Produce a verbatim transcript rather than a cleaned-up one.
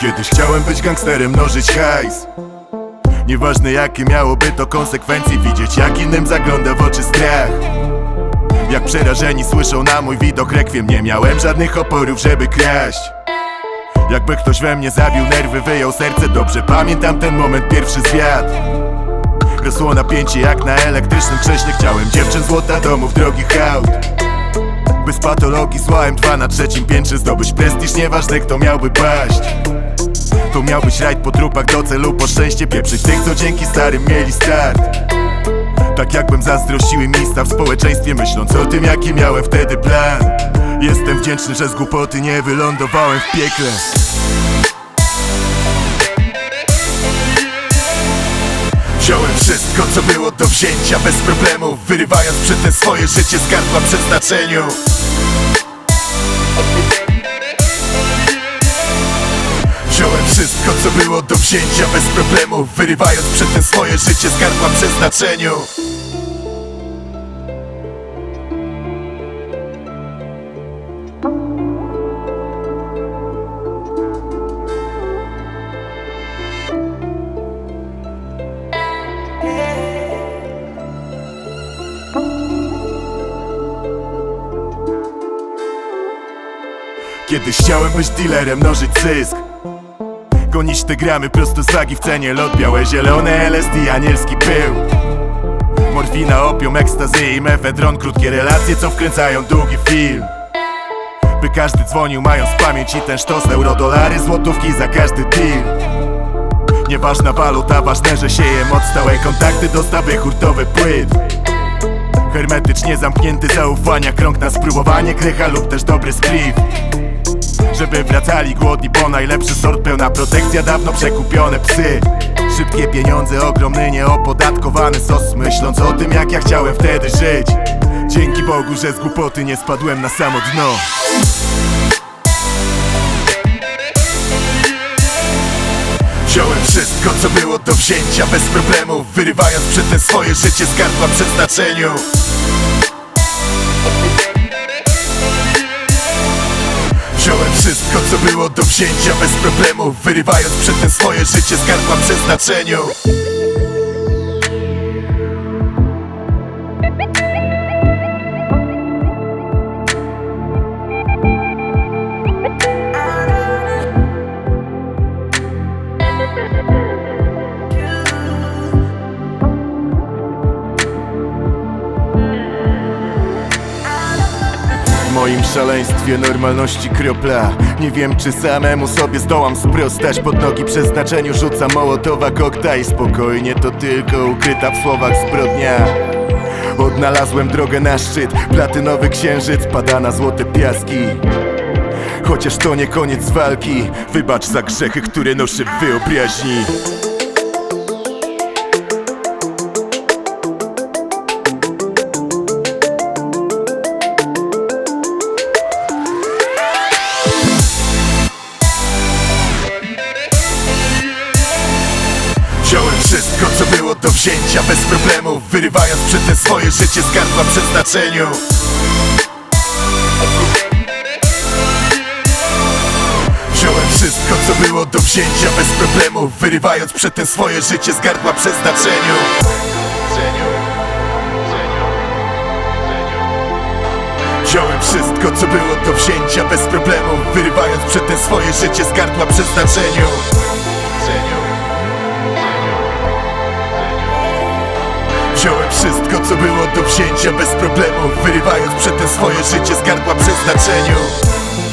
Kiedyś chciałem być gangsterem, mnożyć hajs. Nieważne jakie miałoby to konsekwencje, widzieć jak innym zagląda w oczy strach. Jak przerażeni słyszą na mój widok rekwiem. Nie miałem żadnych oporów, żeby kraść. Jakby ktoś we mnie zabił nerwy, wyjął serce. Dobrze pamiętam ten moment, pierwszy zwiat. Rosło napięcie jak na elektrycznym krześle. Chciałem dziewczyn, złota, domów, drogich aut. Bez patologii złałem dwa na trzecim piętrze. Zdobyć prestiż, nieważne kto miałby paść. To miał być rajd po trupach do celu, po szczęście pieprzyć tych, co dzięki starym mieli start. Tak jakbym zazdrościły miejsca w społeczeństwie, myśląc o tym jaki miałem wtedy plan. Jestem wdzięczny, że z głupoty nie wylądowałem w piekle. Wziąłem wszystko co było do wzięcia bez problemów, wyrywając przy te swoje życie z gardła przeznaczeniu. Wziąłem wszystko co było do wzięcia bez problemów, wyrywając przy tym swoje życie z gardła przeznaczeniu. Kiedyś chciałem być dealerem, mnożyć zysk. Gonić te gramy prosto z wagi w cenie. Lot białe, zielone, L S D, anielski pył. Morfina, opium, ekstazy i mefedron. Krótkie relacje, co wkręcają długi film. By każdy dzwonił mając pamięć i ten sztos. Eurodolary, złotówki za każdy deal. Nieważna waluta, ważne, że sieje moc. Stałe kontakty, dostawy hurtowe płyt. Hermetycznie zamknięty zaufania krąg na spróbowanie krycha lub też dobry spliff. Żeby wracali głodni po najlepszy sort, pełna protekcja, dawno przekupione psy. Szybkie pieniądze, ogromny nieopodatkowany sos. Myśląc o tym jak ja chciałem wtedy żyć. Dzięki Bogu, że z głupoty nie spadłem na samo dno. Wziąłem wszystko co było do wzięcia bez problemów, wyrywając przy tym swoje życie z gardła przeznaczeniu. Wziąłem wszystko co było do wzięcia bez problemów, wyrywając przy tym swoje życie z gardła przeznaczeniu. W moim szaleństwie normalności kropla. Nie wiem czy samemu sobie zdołam sprostać. Pod nogi przeznaczeniu rzucam mołotowa koktajl. Spokojnie, to tylko ukryta w słowach zbrodnia. Odnalazłem drogę na szczyt. Platynowy księżyc pada na złote piaski. Chociaż to nie koniec walki. Wybacz za grzechy, które noszę w wyobraźni. Wziąłem wszystko co było do wzięcia bez problemów, wyrywając przy tym swoje życie z gardła przeznaczeniu. Wziąłem wszystko co było do wzięcia bez problemów, wyrywając przy tym swoje życie z gardła przeznaczeniu. Wziąłem wszystko co było do wzięcia bez problemów, wyrywając przy tym swoje życie z gardła przeznaczeniu. Wziąłem wszystko co było do wzięcia bez problemów, wyrywając przy tym swoje życie z gardła przeznaczeniu.